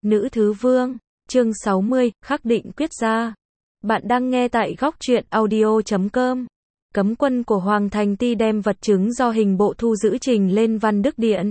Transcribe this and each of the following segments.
Nữ Thứ Vương, chương 60, khắc định quyết gia. Bạn đang nghe tại góc truyện audio.com. Cấm quân của Hoàng Thành Ti đem vật chứng do hình bộ thu giữ trình lên Văn Đức Điện.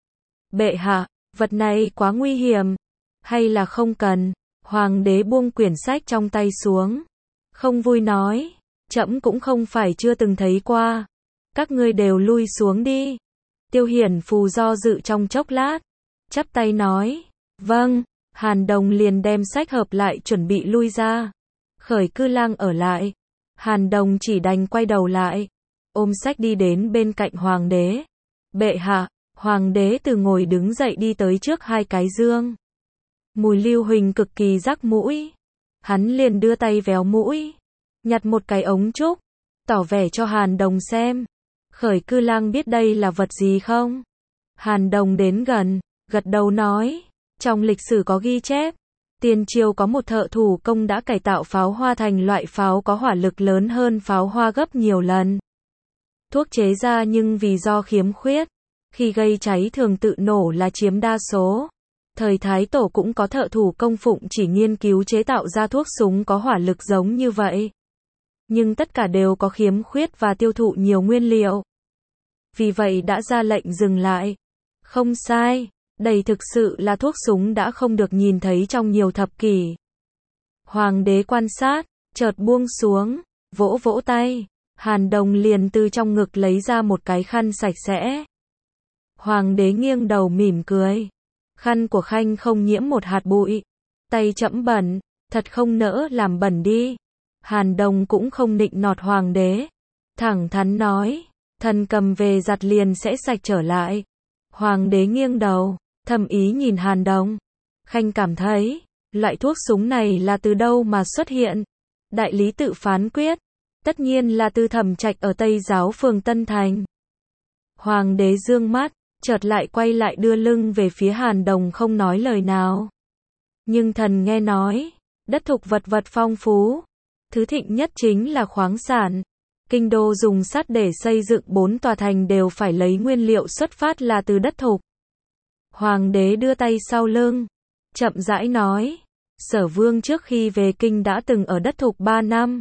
Bệ hạ, vật này quá nguy hiểm. Hay là không cần? Hoàng đế buông quyển sách trong tay xuống. Không vui nói, trẫm cũng không phải chưa từng thấy qua. Các ngươi đều lui xuống đi. Tiêu Hiển Phù do dự trong chốc lát, chắp tay nói, vâng. Hàn Đồng liền đem sách hợp lại chuẩn bị lui ra. Khởi Cư Lang ở lại. Hàn Đồng chỉ đành quay đầu lại, ôm sách đi đến bên cạnh Hoàng đế. Bệ hạ. Hoàng đế từ ngồi đứng dậy đi tới trước hai cái dương. Mùi lưu huỳnh cực kỳ rắc mũi. Hắn liền đưa tay véo mũi, nhặt một cái ống trúc, tỏ vẻ cho Hàn Đồng xem. Khởi Cư Lang biết đây là vật gì không? Hàn Đồng đến gần, gật đầu nói, trong lịch sử có ghi chép, tiền triều có một thợ thủ công đã cải tạo pháo hoa thành loại pháo có hỏa lực lớn hơn pháo hoa gấp nhiều lần. Thuốc chế ra nhưng vì do khiếm khuyết, khi gây cháy thường tự nổ là chiếm đa số. Thời Thái Tổ cũng có thợ thủ công phụng chỉ nghiên cứu chế tạo ra thuốc súng có hỏa lực giống như vậy. Nhưng tất cả đều có khiếm khuyết và tiêu thụ nhiều nguyên liệu. Vì vậy đã ra lệnh dừng lại. Không sai, đây thực sự là thuốc súng đã không được nhìn thấy trong nhiều thập kỷ. Hoàng đế quan sát, chợt buông xuống, vỗ vỗ tay. Hàn Đồng liền từ trong ngực lấy ra một cái khăn sạch sẽ. Hoàng đế nghiêng đầu mỉm cười. Khăn của Khanh không nhiễm một hạt bụi. Tay trẫm bẩn, thật không nỡ làm bẩn đi. Hàn Đồng cũng không nịnh nọt hoàng đế. Thẳng thắn nói, thần cầm về giặt liền sẽ sạch trở lại. Hoàng đế nghiêng đầu, thầm ý nhìn Hàn Đồng. Khanh cảm thấy, loại thuốc súng này là từ đâu mà xuất hiện? Đại lý tự phán quyết, tất nhiên là từ Thẩm Trạch ở Tây Giáo phường Tân Thành. Hoàng đế dương mắt, chợt lại quay lại đưa lưng về phía Hàn Đồng không nói lời nào. Nhưng thần nghe nói, đất thục vật phong phú. Thứ thịnh nhất chính là khoáng sản. Kinh đô dùng sắt để xây dựng 4 tòa thành đều phải lấy nguyên liệu xuất phát là từ đất thục. Hoàng đế đưa tay sau lưng, chậm rãi nói, Sở Vương trước khi về kinh đã từng ở đất thục 3 năm.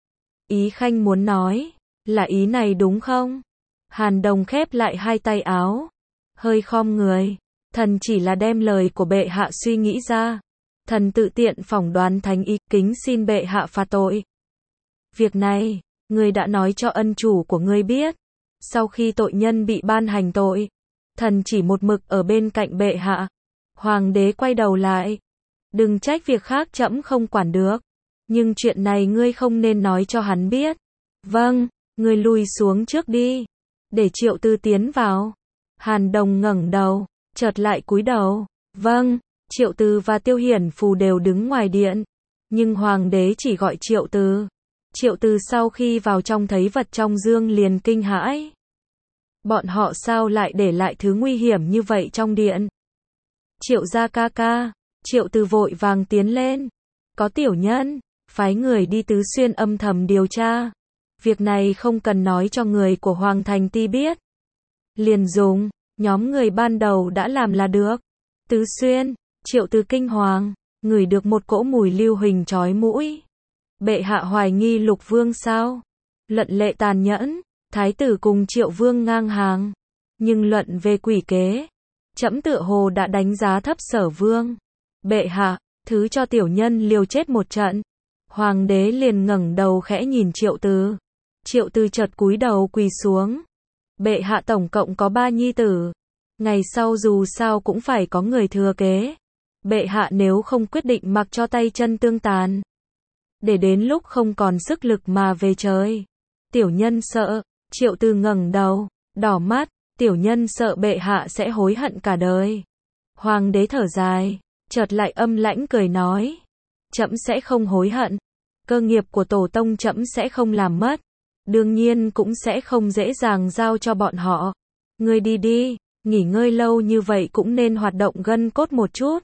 Ý Khanh muốn nói, là ý này đúng không? Hàn Đồng khép lại hai tay áo, hơi khom người, thần chỉ là đem lời của bệ hạ suy nghĩ ra. Thần tự tiện phỏng đoán thánh ý, kính xin bệ hạ phạt tội. Việc này, ngươi đã nói cho ân chủ của ngươi biết. Sau khi tội nhân bị ban hành tội, thần chỉ một mực ở bên cạnh bệ hạ. Hoàng đế quay đầu lại. Đừng trách việc khác trẫm không quản được. Nhưng chuyện này ngươi không nên nói cho hắn biết. Vâng, ngươi lùi xuống trước đi. Để Triệu Tư tiến vào. Hàn Đồng ngẩng đầu, chợt lại cúi đầu. Vâng. Triệu Tư và Tiêu Hiển Phù đều đứng ngoài điện. Nhưng hoàng đế chỉ gọi Triệu Tư. Triệu Tư sau khi vào trong thấy vật trong dương liền kinh hãi. Bọn họ sao lại để lại thứ nguy hiểm như vậy trong điện? Triệu gia ca ca. Triệu Tư vội vàng tiến lên. Có tiểu nhân, phái người đi Tứ Xuyên âm thầm điều tra. Việc này không cần nói cho người của Hoàng Thành Ti biết. Liền dùng, nhóm người ban đầu đã làm là được. Tứ Xuyên. Triệu Tư kinh hoàng, ngửi được một cỗ mùi lưu huỳnh chói mũi. Bệ hạ hoài nghi Lục Vương sao? Luận lệ tàn nhẫn, thái tử cùng Triệu Vương ngang hàng. Nhưng luận về quỷ kế, trẫm tựa hồ đã đánh giá thấp Sở Vương. Bệ hạ, thứ cho tiểu nhân liều chết một trận. Hoàng đế liền ngẩng đầu khẽ nhìn Triệu Tư. Triệu Tư chợt cúi đầu quỳ xuống. Bệ hạ tổng cộng có 3 nhi tử. Ngày sau dù sao cũng phải có người thừa kế. Bệ hạ nếu không quyết định mặc cho tay chân tương tàn, để đến lúc không còn sức lực mà về trời. Tiểu nhân sợ. Triệu Tư ngẩng đầu, đỏ mắt. Tiểu nhân sợ bệ hạ sẽ hối hận cả đời. Hoàng đế thở dài, chợt lại âm lãnh cười nói, trẫm sẽ không hối hận. Cơ nghiệp của tổ tông trẫm sẽ không làm mất. Đương nhiên cũng sẽ không dễ dàng giao cho bọn họ. Ngươi đi đi, nghỉ ngơi lâu như vậy cũng nên hoạt động gân cốt một chút.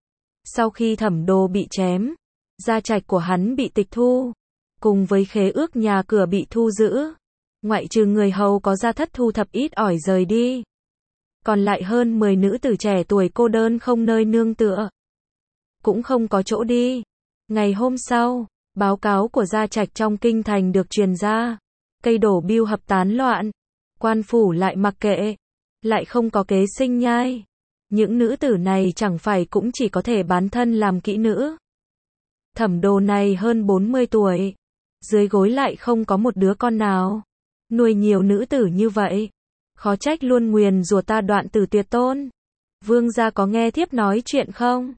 Sau khi Thẩm Đồ bị chém, gia trạch của hắn bị tịch thu, cùng với khế ước nhà cửa bị thu giữ, ngoại trừ người hầu có gia thất thu thập ít ỏi rời đi, còn lại hơn 10 nữ tử trẻ tuổi cô đơn không nơi nương tựa. cũng không có chỗ đi. Ngày hôm sau, báo cáo của gia trạch trong kinh thành được truyền ra. Cây đổ bưu hập tán loạn. Quan phủ lại mặc kệ. Lại không có kế sinh nhai. Những nữ tử này chẳng phải cũng chỉ có thể bán thân làm kỹ nữ. Thẩm Đồ này hơn 40 tuổi. Dưới gối lại không có một đứa con nào. Nuôi nhiều nữ tử như vậy. Khó trách luôn nguyền rủa ta đoạn tử tuyệt tôn. Vương gia có nghe thiếp nói chuyện không?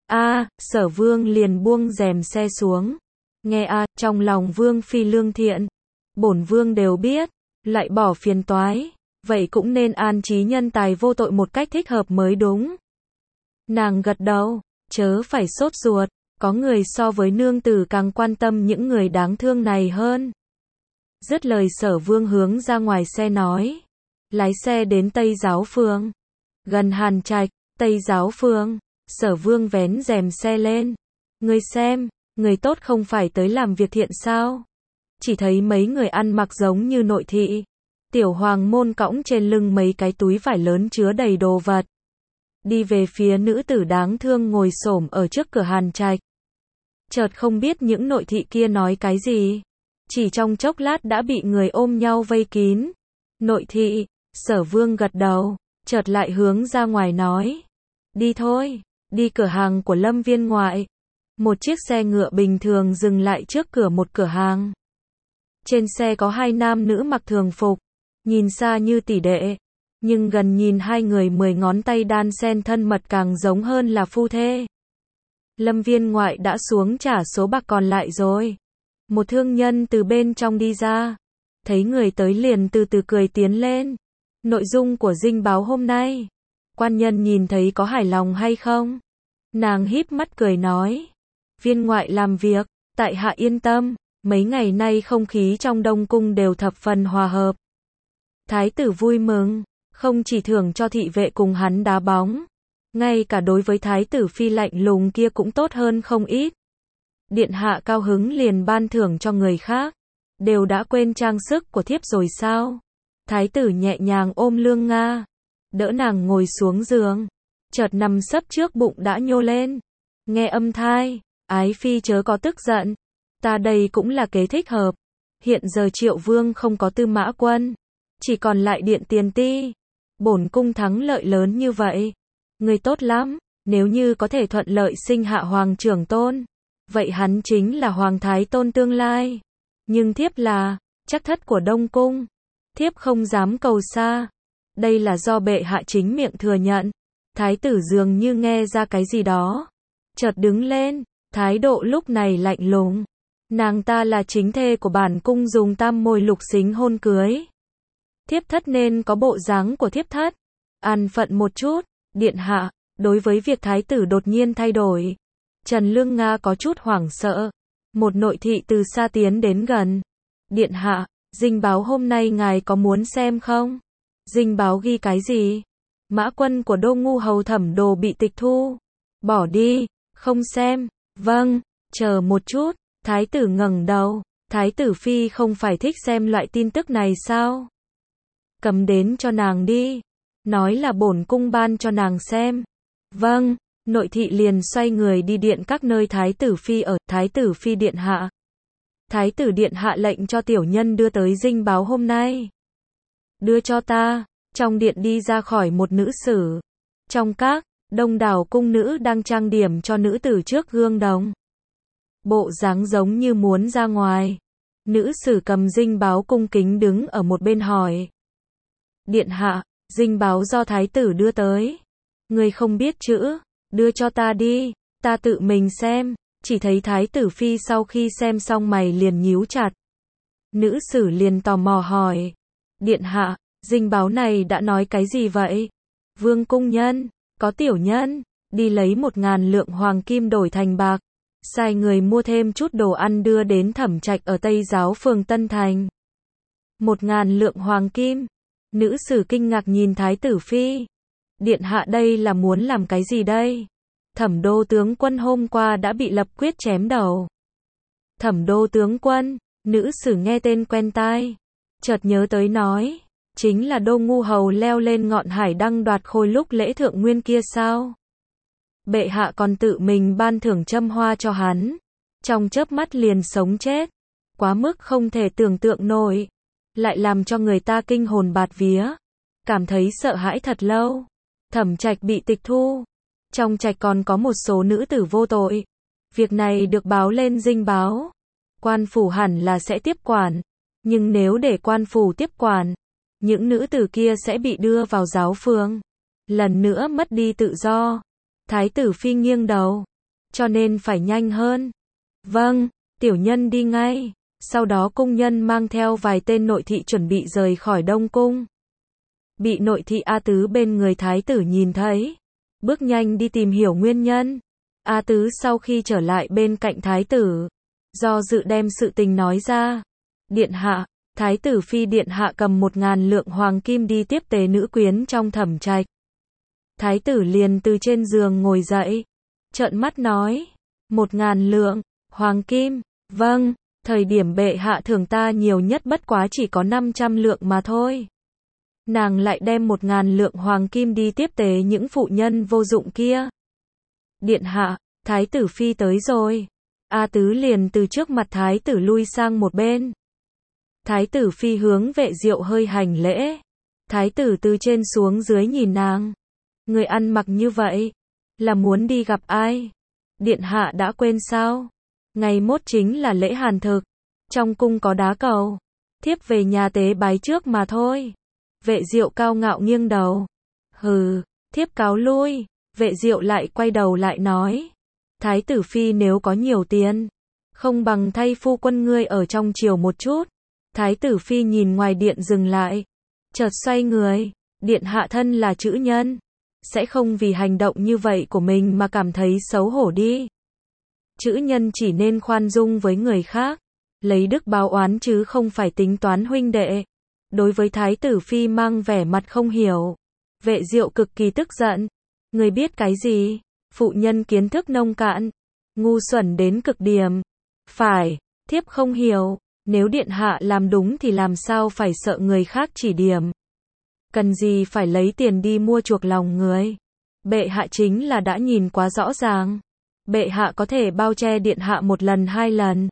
Sở Vương liền buông rèm xe xuống. Nghe trong lòng Vương phi lương thiện. Bổn Vương đều biết. Lại bỏ phiền toái. Vậy cũng nên an trí nhân tài vô tội một cách thích hợp mới đúng. Nàng gật đầu. Chớ phải sốt ruột. Có người so với nương tử càng quan tâm những người đáng thương này hơn. Dứt lời Sở Vương hướng ra ngoài xe nói. Lái xe đến Tây Giáo Phường. Gần Hàn Trạch, Tây Giáo Phường. Sở Vương vén rèm xe lên. Ngươi xem, người tốt không phải tới làm việc thiện sao? Chỉ thấy mấy người ăn mặc giống như nội thị. Tiểu hoàng môn cõng trên lưng mấy cái túi vải lớn chứa đầy đồ vật. Đi về phía nữ tử đáng thương ngồi xổm ở trước cửa Hàn Trạch. Chợt không biết những nội thị kia nói cái gì. Chỉ trong chốc lát đã bị người ôm nhau vây kín. Nội thị, Sở Vương gật đầu, chợt lại hướng ra ngoài nói. Đi thôi, đi cửa hàng của Lâm Viên Ngoại. Một chiếc xe ngựa bình thường dừng lại trước cửa một cửa hàng. Trên xe có hai nam nữ mặc thường phục, nhìn xa như tỷ đệ, nhưng gần nhìn hai người 10 ngón tay đan xen thân mật càng giống hơn là phu thê. Lâm Viên Ngoại đã xuống trả số bạc còn lại rồi. Một thương nhân từ bên trong đi ra, thấy người tới liền từ từ cười tiến lên. Nội dung của dinh báo hôm nay, quan nhân nhìn thấy có hài lòng hay không? Nàng híp mắt cười nói. Viên Ngoại làm việc, tại hạ yên tâm, mấy ngày nay không khí trong Đông Cung đều thập phần hòa hợp. Thái tử vui mừng, không chỉ thưởng cho thị vệ cùng hắn đá bóng, ngay cả đối với thái tử phi lạnh lùng kia cũng tốt hơn không ít. Điện hạ cao hứng liền ban thưởng cho người khác. Đều đã quên trang sức của thiếp rồi sao? Thái tử nhẹ nhàng ôm Lương Nga, đỡ nàng ngồi xuống giường, chợt nằm sấp trước bụng đã nhô lên. Nghe âm thai, ái phi chớ có tức giận, ta đây cũng là kế thích hợp. Hiện giờ Triệu Vương không có Tư Mã Quân, chỉ còn lại Điện Tiền Ti. Bổn cung thắng lợi lớn như vậy, người tốt lắm, nếu như có thể thuận lợi sinh hạ hoàng trưởng tôn, vậy hắn chính là hoàng thái tôn tương lai. Nhưng thiếp là chắc thất của Đông Cung, thiếp không dám cầu xa. Đây là do bệ hạ chính miệng thừa nhận. Thái tử dường như nghe ra cái gì đó, chợt đứng lên, thái độ lúc này lạnh lùng. Nàng ta là chính thê của bản cung dùng tam môi lục xính hôn cưới. Thiếp thất nên có bộ dáng của thiếp thất. An phận một chút, điện hạ. Đối với việc thái tử đột nhiên thay đổi, Trần Lương Nga có chút hoảng sợ. Một nội thị từ xa tiến đến gần. Điện hạ, dinh báo hôm nay ngài có muốn xem không? Dinh báo ghi cái gì? Mã quân của Đô Ngu Hầu Thẩm Đồ bị tịch thu. Bỏ đi, không xem. Vâng, chờ một chút. Thái tử ngẩng đầu. Thái tử phi không phải thích xem loại tin tức này sao? Cầm đến cho nàng đi. Nói là bổn cung ban cho nàng xem. Vâng, nội thị liền xoay người đi điện các nơi thái tử phi ở. Thái tử phi điện hạ. Thái tử điện hạ lệnh cho tiểu nhân đưa tới dinh báo hôm nay. Đưa cho ta. Trong điện đi ra khỏi một nữ sử. Trong các, đông đảo cung nữ đang trang điểm cho nữ tử trước gương đồng. Bộ dáng giống như muốn ra ngoài. Nữ sử cầm dinh báo cung kính đứng ở một bên hỏi. Điện hạ, dinh báo do thái tử đưa tới. Người không biết chữ, đưa cho ta đi, ta tự mình xem. Chỉ thấy thái tử phi sau khi xem xong mày liền nhíu chặt. Nữ sử liền tò mò hỏi. Điện hạ, dinh báo này đã nói cái gì vậy? Vương cung nhân, có tiểu nhân, đi lấy 1000 lượng hoàng kim đổi thành bạc. Sai người mua thêm chút đồ ăn đưa đến Thẩm Trạch ở Tây Giáo phường Tân Thành. 1000 lượng hoàng kim. Nữ sử kinh ngạc nhìn thái tử phi. Điện hạ đây là muốn làm cái gì đây? Thẩm Đô tướng quân hôm qua đã bị lập quyết chém đầu. Thẩm Đô tướng quân, nữ sử nghe tên quen tai. Chợt nhớ tới nói, chính là Đô Ngu Hầu leo lên ngọn hải đăng đoạt khôi lúc lễ thượng nguyên kia sao? Bệ hạ còn tự mình ban thưởng châm hoa cho hắn. Trong chớp mắt liền sống chết. Quá mức không thể tưởng tượng nổi. Lại làm cho người ta kinh hồn bạt vía. Cảm thấy sợ hãi thật lâu. Thẩm Trạch bị tịch thu. Trong trạch còn có một số nữ tử vô tội. Việc này được báo lên dinh báo. Quan phủ hẳn là sẽ tiếp quản. Nhưng nếu để quan phủ tiếp quản, những nữ tử kia sẽ bị đưa vào giáo phường. Lần nữa mất đi tự do. Thái tử phi nghiêng đầu. Cho nên phải nhanh hơn. Vâng, tiểu nhân đi ngay. Sau đó cung nhân mang theo vài tên nội thị chuẩn bị rời khỏi Đông Cung. Bị nội thị A Tứ bên người thái tử nhìn thấy. Bước nhanh đi tìm hiểu nguyên nhân. A Tứ sau khi trở lại bên cạnh thái tử, do dự đem sự tình nói ra. Điện hạ, thái tử phi điện hạ cầm 1000 lượng hoàng kim đi tiếp tế nữ quyến trong Thẩm Trạch. Thái tử liền từ trên giường ngồi dậy, trợn mắt nói, 1000 lượng, hoàng kim, vâng, thời điểm bệ hạ thưởng ta nhiều nhất bất quá chỉ có 500 lượng mà thôi. Nàng lại đem 1000 lượng hoàng kim đi tiếp tế những phụ nhân vô dụng kia. Điện hạ, thái tử phi tới rồi. A Tứ liền từ trước mặt thái tử lui sang một bên. Thái tử phi hướng Vệ Diệu hơi hành lễ. Thái tử từ trên xuống dưới nhìn nàng. Người ăn mặc như vậy, là muốn đi gặp ai? Điện hạ đã quên sao? Ngày mốt chính là lễ hàn thực. Trong cung có đá cầu. Thiếp về nhà tế bái trước mà thôi. Vệ Diệu cao ngạo nghiêng đầu. Hừ, thiếp cáo lui. Vệ Diệu lại quay đầu lại nói. Thái tử phi nếu có nhiều tiền, không bằng thay phu quân ngươi ở trong triều một chút. Thái tử phi nhìn ngoài điện dừng lại. Chợt xoay người. Điện hạ thân là chữ nhân. Sẽ không vì hành động như vậy của mình mà cảm thấy xấu hổ đi. Chữ nhân chỉ nên khoan dung với người khác. Lấy đức báo oán chứ không phải tính toán huynh đệ. Đối với thái tử phi mang vẻ mặt không hiểu. Vệ Diệu cực kỳ tức giận. Người biết cái gì? Phụ nhân kiến thức nông cạn. Ngu xuẩn đến cực điểm. Phải, thiếp không hiểu. Nếu điện hạ làm đúng thì làm sao phải sợ người khác chỉ điểm. Cần gì phải lấy tiền đi mua chuộc lòng người. Bệ hạ chính là đã nhìn quá rõ ràng. Bệ hạ có thể bao che điện hạ một lần 2 lần.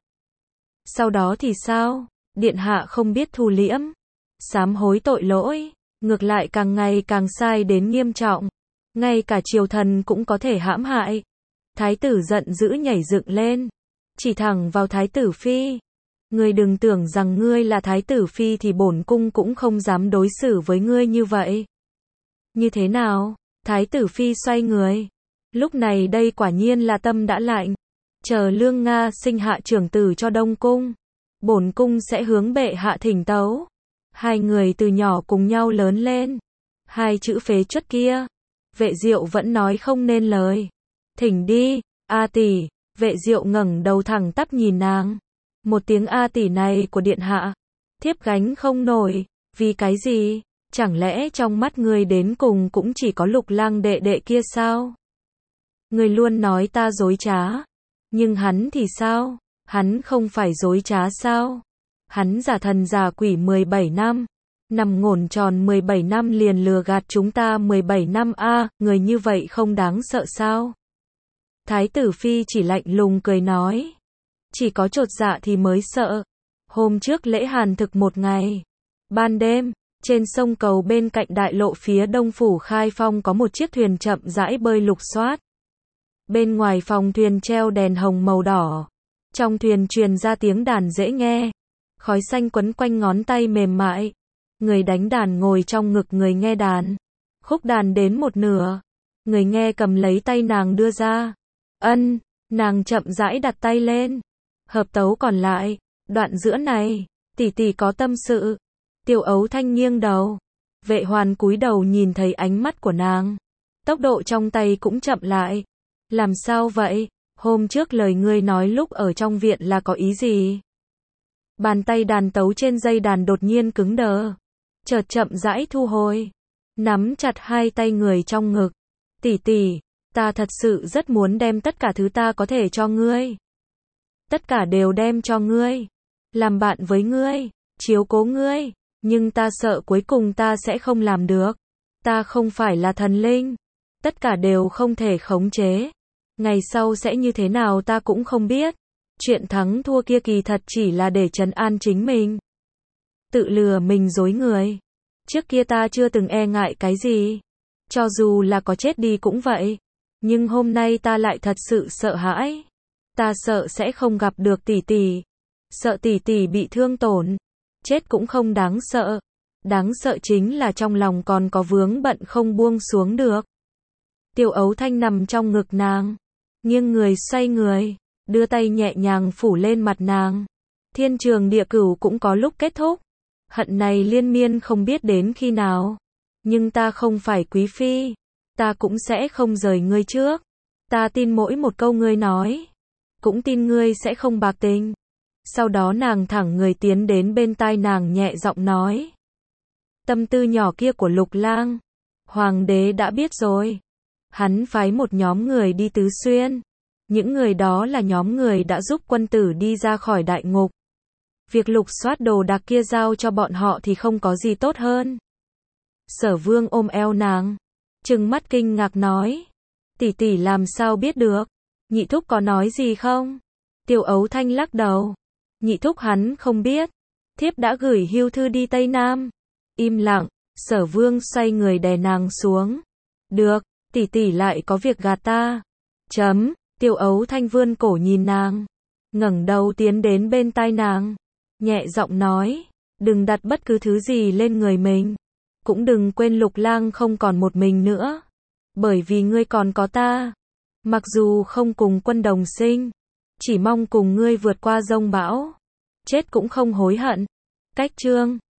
Sau đó thì sao? Điện hạ không biết thu liễm. Sám hối tội lỗi. Ngược lại càng ngày càng sai đến nghiêm trọng. Ngay cả triều thần cũng có thể hãm hại. Thái tử giận dữ nhảy dựng lên. Chỉ thẳng vào thái tử phi. Ngươi đừng tưởng rằng ngươi là thái tử phi thì bổn cung cũng không dám đối xử với ngươi như vậy. Như thế nào? Thái tử phi xoay người. Lúc này đây quả nhiên là tâm đã lạnh. Chờ Lương Nga sinh hạ trưởng tử cho Đông Cung. Bổn cung sẽ hướng bệ hạ thỉnh tấu. Hai người từ nhỏ cùng nhau lớn lên. Hai chữ phế truất kia. Vệ Diệu vẫn nói không nên lời. Thỉnh đi, A tỷ. Vệ Diệu ngẩng đầu thẳng tắp nhìn nàng. Một tiếng A tỷ này của điện hạ, thiếp gánh không nổi. Vì cái gì? Chẳng lẽ trong mắt người đến cùng cũng chỉ có Lục Lang đệ đệ kia sao? Người luôn nói ta dối trá. Nhưng hắn thì sao? Hắn không phải dối trá sao? Hắn giả thần giả quỷ 17 năm. Nằm ngổn tròn 17 năm liền lừa gạt chúng ta 17 năm a, người như vậy không đáng sợ sao? Thái tử phi chỉ lạnh lùng cười nói. Chỉ có chột dạ thì mới sợ. Hôm trước lễ hàn thực một ngày. Ban đêm, trên sông cầu bên cạnh đại lộ phía đông phủ Khai Phong có một chiếc thuyền chậm rãi bơi lục soát. Bên ngoài phòng thuyền treo đèn hồng màu đỏ. Trong thuyền truyền ra tiếng đàn dễ nghe. Khói xanh quấn quanh ngón tay mềm mại. Người đánh đàn ngồi trong ngực người nghe đàn. Khúc đàn đến một nửa. Người nghe cầm lấy tay nàng đưa ra. Ân, nàng chậm rãi đặt tay lên. Hợp tấu còn lại. Đoạn giữa này, tỷ tỷ có tâm sự. Tiêu Ấu Thanh nghiêng đầu. Vệ Hoàn cúi đầu nhìn thấy ánh mắt của nàng. Tốc độ trong tay cũng chậm lại. Làm sao vậy? Hôm trước lời ngươi nói lúc ở trong viện là có ý gì? Bàn tay đàn tấu trên dây đàn đột nhiên cứng đờ. Chợt chậm rãi thu hồi. Nắm chặt hai tay người trong ngực. Tỷ tỷ, ta thật sự rất muốn đem tất cả thứ ta có thể cho ngươi. Tất cả đều đem cho ngươi. Làm bạn với ngươi. Chiếu cố ngươi. Nhưng ta sợ cuối cùng ta sẽ không làm được. Ta không phải là thần linh. Tất cả đều không thể khống chế. Ngày sau sẽ như thế nào ta cũng không biết. Chuyện thắng thua kia kỳ thật chỉ là để trấn an chính mình. Tự lừa mình dối người. Trước kia ta chưa từng e ngại cái gì. Cho dù là có chết đi cũng vậy. Nhưng hôm nay ta lại thật sự sợ hãi. Ta sợ sẽ không gặp được tỷ tỷ. Sợ tỷ tỷ bị thương tổn. Chết cũng không đáng sợ. Đáng sợ chính là trong lòng còn có vướng bận không buông xuống được. Tiêu Ấu Thanh nằm trong ngực nàng. Nghiêng người xoay người. Đưa tay nhẹ nhàng phủ lên mặt nàng. Thiên trường địa cửu cũng có lúc kết thúc. Hận này liên miên không biết đến khi nào. Nhưng ta không phải quý phi. Ta cũng sẽ không rời ngươi trước. Ta tin mỗi một câu ngươi nói. Cũng tin ngươi sẽ không bạc tình. Sau đó nàng thẳng người tiến đến bên tai nàng nhẹ giọng nói. Tâm tư nhỏ kia của Lục Lang. Hoàng đế đã biết rồi. Hắn phái một nhóm người đi Tứ Xuyên. Những người đó là nhóm người đã giúp quân tử đi ra khỏi đại ngục. Việc lục soát đồ đạc kia giao cho bọn họ thì không có gì tốt hơn. Sở Vương ôm eo nàng, trừng mắt kinh ngạc nói. Tỷ tỷ làm sao biết được? Nhị thúc có nói gì không? Tiêu Ấu Thanh lắc đầu. Nhị thúc hắn không biết. Thiếp đã gửi hưu thư đi Tây Nam. Im lặng, Sở Vương xoay người đè nàng xuống. Được, tỷ tỷ lại có việc gạt ta. Tiêu Ấu Thanh vươn cổ nhìn nàng. Ngẩng đầu tiến đến bên tai nàng. Nhẹ giọng nói. Đừng đặt bất cứ thứ gì lên người mình. Cũng đừng quên Lục Lang không còn một mình nữa. Bởi vì ngươi còn có ta. Mặc dù không cùng quân đồng sinh. Chỉ mong cùng ngươi vượt qua giông bão. Chết cũng không hối hận. Cách chương